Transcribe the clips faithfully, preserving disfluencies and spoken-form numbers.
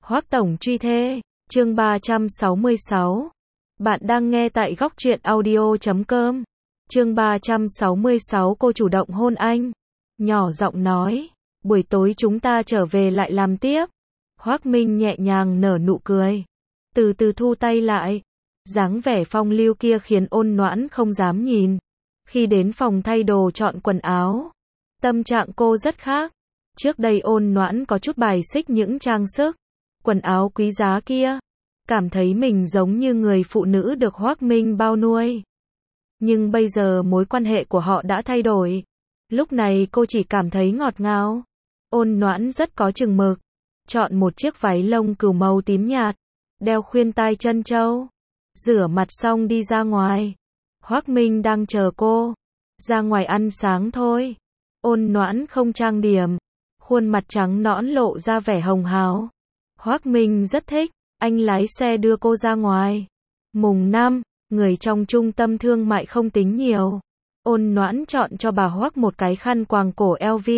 Hoắc tổng truy thê, chương ba trăm sáu mươi sáu. Bạn đang nghe tại góc truyện audio chấm com. Chương ba trăm sáu mươi sáu cô chủ động hôn anh. Nhỏ giọng nói, buổi tối chúng ta trở về lại làm tiếp. Hoắc Minh nhẹ nhàng nở nụ cười, từ từ thu tay lại. Dáng vẻ phong lưu kia khiến Ôn Noãn không dám nhìn. Khi đến phòng thay đồ chọn quần áo, tâm trạng cô rất khác. Trước đây Ôn Noãn có chút bài xích những trang sức, quần áo quý giá kia, cảm thấy mình giống như người phụ nữ được Hoắc Minh bao nuôi. Nhưng bây giờ mối quan hệ của họ đã thay đổi. Lúc này cô chỉ cảm thấy ngọt ngào. Ôn Noãn rất có chừng mực, chọn một chiếc váy lông cừu màu tím nhạt, đeo khuyên tai chân châu, rửa mặt xong đi ra ngoài. Hoắc Minh đang chờ cô. Ra ngoài ăn sáng thôi. Ôn Noãn không trang điểm, khuôn mặt trắng nõn lộ ra vẻ hồng hào. Hoắc Minh rất thích, anh lái xe đưa cô ra ngoài. Mùng năm, người trong trung tâm thương mại không tính nhiều. Ôn Noãn chọn cho bà Hoắc một cái khăn quàng cổ L V.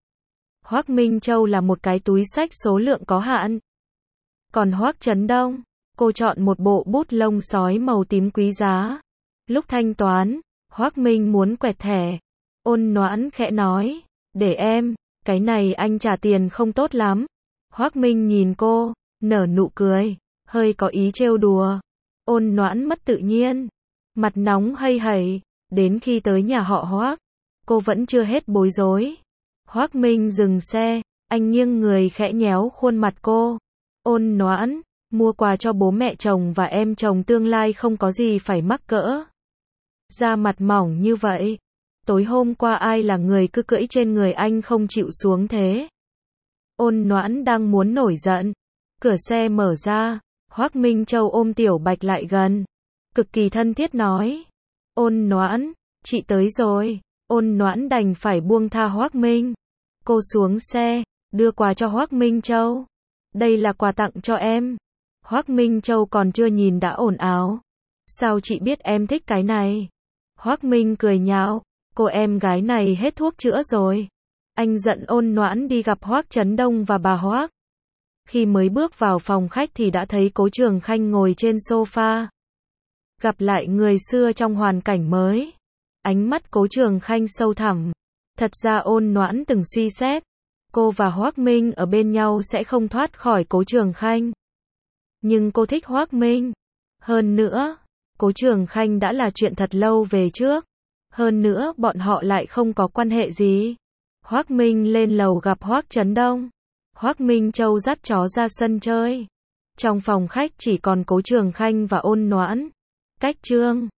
Hoắc Minh Châu là một cái túi xách số lượng có hạn. Còn Hoắc Chấn Đông, cô chọn một bộ bút lông sói màu tím quý giá. Lúc thanh toán, Hoắc Minh muốn quẹt thẻ. Ôn Noãn khẽ nói, để em, cái này anh trả tiền không tốt lắm. Hoắc Minh nhìn cô, nở nụ cười, hơi có ý trêu đùa. Ôn Noãn mất tự nhiên, mặt nóng hây hẩy. Đến khi tới nhà họ Hoắc, cô vẫn chưa hết bối rối. Hoắc Minh dừng xe, anh nghiêng người khẽ nhéo khuôn mặt cô. Ôn Noãn, mua quà cho bố mẹ chồng và em chồng tương lai không có gì phải mắc cỡ. Da mặt mỏng như vậy, tối hôm qua ai là người cứ cưỡi trên người anh không chịu xuống thế? Ôn Noãn đang muốn nổi giận, cửa xe mở ra, Hoắc Minh Châu ôm Tiểu Bạch lại gần, cực kỳ thân thiết nói, Ôn Noãn, chị tới rồi. Ôn Noãn đành phải buông tha Hoắc Minh. Cô xuống xe, đưa quà cho Hoắc Minh Châu. Đây là quà tặng cho em. Hoắc Minh Châu còn chưa nhìn đã ồn ào. Sao chị biết em thích cái này? Hoắc Minh cười nhạo, cô em gái này hết thuốc chữa rồi. Anh dẫn Ôn Noãn đi gặp Hoắc Chấn Đông và bà Hoắc. Khi mới bước vào phòng khách thì đã thấy Cố Trường Khanh ngồi trên sofa. Gặp lại người xưa trong hoàn cảnh mới. Ánh mắt Cố Trường Khanh sâu thẳm. Thật ra Ôn Noãn từng suy xét, cô và Hoắc Minh ở bên nhau sẽ không thoát khỏi Cố Trường Khanh. Nhưng cô thích Hoắc Minh. Hơn nữa, Cố Trường Khanh đã là chuyện thật lâu về trước. Hơn nữa bọn họ lại không có quan hệ gì. Hoắc Minh lên lầu gặp Hoắc Chấn Đông. Hoắc Minh Châu dắt chó ra sân chơi. Trong phòng khách chỉ còn Cố Trường Khanh và Ôn Noãn. Cách trương.